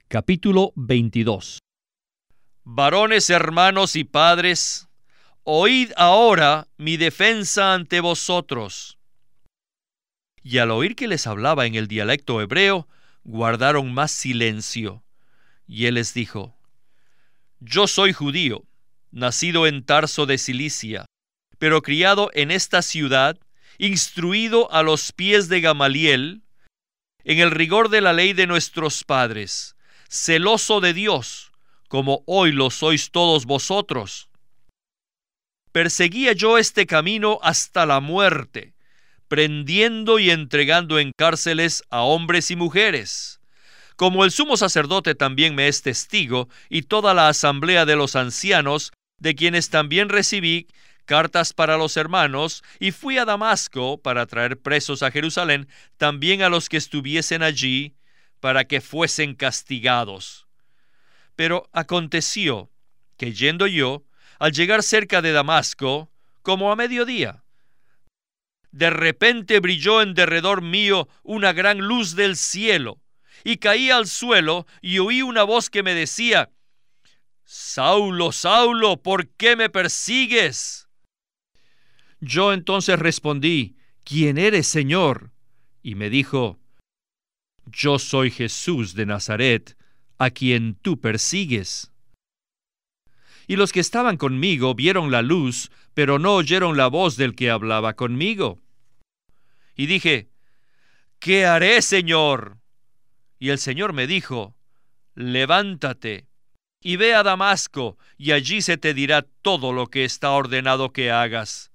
Capítulo 22. Varones, hermanos y padres, oíd ahora mi defensa ante vosotros. Y al oír que les hablaba en el dialecto hebreo, guardaron más silencio. Y él les dijo: Yo soy judío, nacido en Tarso de Cilicia, pero criado en esta ciudad, instruido a los pies de Gamaliel, en el rigor de la ley de nuestros padres, celoso de Dios, como hoy lo sois todos vosotros. Perseguía yo este camino hasta la muerte, prendiendo y entregando en cárceles a hombres y mujeres. Como el sumo sacerdote también me es testigo, y toda la asamblea de los ancianos, de quienes también recibí cartas para los hermanos, y fui a Damasco para traer presos a Jerusalén, también a los que estuviesen allí, para que fuesen castigados. Pero aconteció que yendo yo, al llegar cerca de Damasco, como a mediodía, de repente brilló en derredor mío una gran luz del cielo, y caí al suelo y oí una voz que me decía: Saulo, Saulo, ¿por qué me persigues? Yo entonces respondí: ¿Quién eres, Señor? Y me dijo: Yo soy Jesús de Nazaret, a quien tú persigues. Y los que estaban conmigo vieron la luz, pero no oyeron la voz del que hablaba conmigo. Y dije: ¿Qué haré, Señor? Y el Señor me dijo: Levántate y ve a Damasco, y allí se te dirá todo lo que está ordenado que hagas.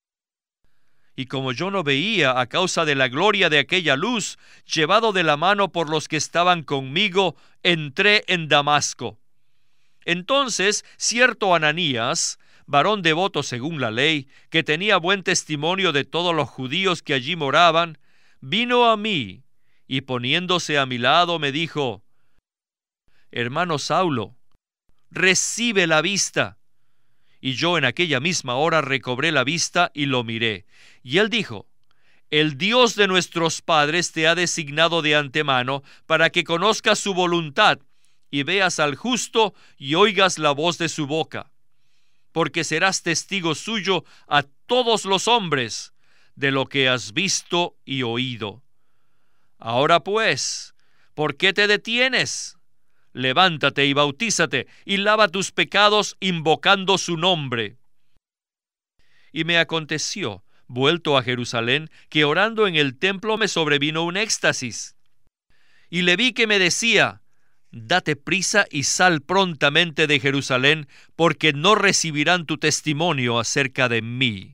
Y como yo no veía a causa de la gloria de aquella luz, llevado de la mano por los que estaban conmigo, entré en Damasco. Entonces cierto Ananías, varón devoto según la ley, que tenía buen testimonio de todos los judíos que allí moraban, vino a mí, y poniéndose a mi lado me dijo: Hermano Saulo, recibe la vista. Y yo en aquella misma hora recobré la vista y lo miré. Y él dijo: El Dios de nuestros padres te ha designado de antemano para que conozcas su voluntad y veas al justo y oigas la voz de su boca, porque serás testigo suyo a todos los hombres de lo que has visto y oído. Ahora pues, ¿por qué te detienes? Levántate y bautízate, y lava tus pecados invocando su nombre. Y me aconteció, vuelto a Jerusalén, que orando en el templo me sobrevino un éxtasis. Y le vi que me decía: Date prisa y sal prontamente de Jerusalén, porque no recibirán tu testimonio acerca de mí.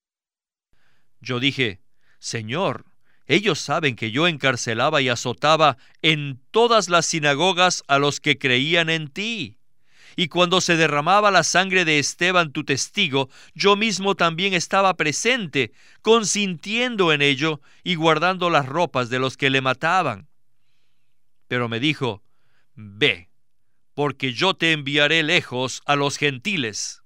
Yo dije: Señor, ellos saben que yo encarcelaba y azotaba en todas las sinagogas a los que creían en ti. Y cuando se derramaba la sangre de Esteban, tu testigo, yo mismo también estaba presente, consintiendo en ello y guardando las ropas de los que le mataban. Pero me dijo: Ve, porque yo te enviaré lejos a los gentiles.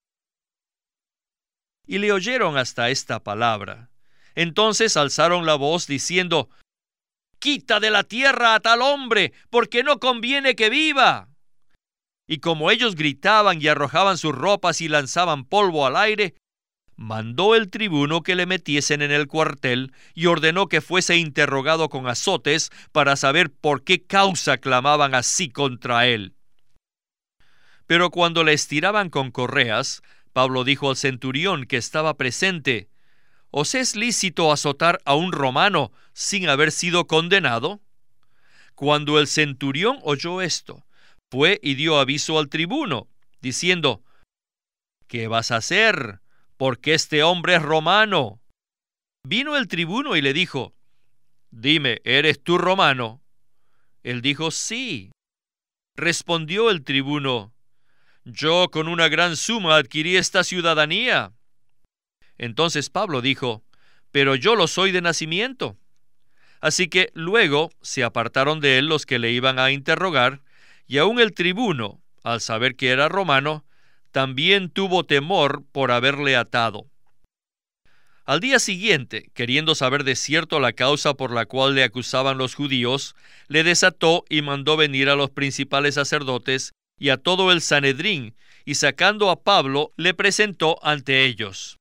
Y le oyeron hasta esta palabra. Entonces alzaron la voz diciendo: Quita de la tierra a tal hombre, porque no conviene que viva. Y como ellos gritaban y arrojaban sus ropas y lanzaban polvo al aire, mandó el tribuno que le metiesen en el cuartel y ordenó que fuese interrogado con azotes para saber por qué causa clamaban así contra él. Pero cuando le estiraban con correas, Pablo dijo al centurión que estaba presente: ¿Os es lícito azotar a un romano sin haber sido condenado? Cuando el centurión oyó esto, fue y dio aviso al tribuno, diciendo: ¿Qué vas a hacer? Porque este hombre es romano. Vino el tribuno y le dijo: Dime, ¿eres tú romano? Él dijo: Sí. Respondió el tribuno: Yo con una gran suma adquirí esta ciudadanía. Entonces Pablo dijo: Pero yo lo soy de nacimiento. Así que luego se apartaron de él los que le iban a interrogar, y aun el tribuno, al saber que era romano, también tuvo temor por haberle atado. Al día siguiente, queriendo saber de cierto la causa por la cual le acusaban los judíos, le desató y mandó venir a los principales sacerdotes y a todo el Sanedrín, y sacando a Pablo, le presentó ante ellos.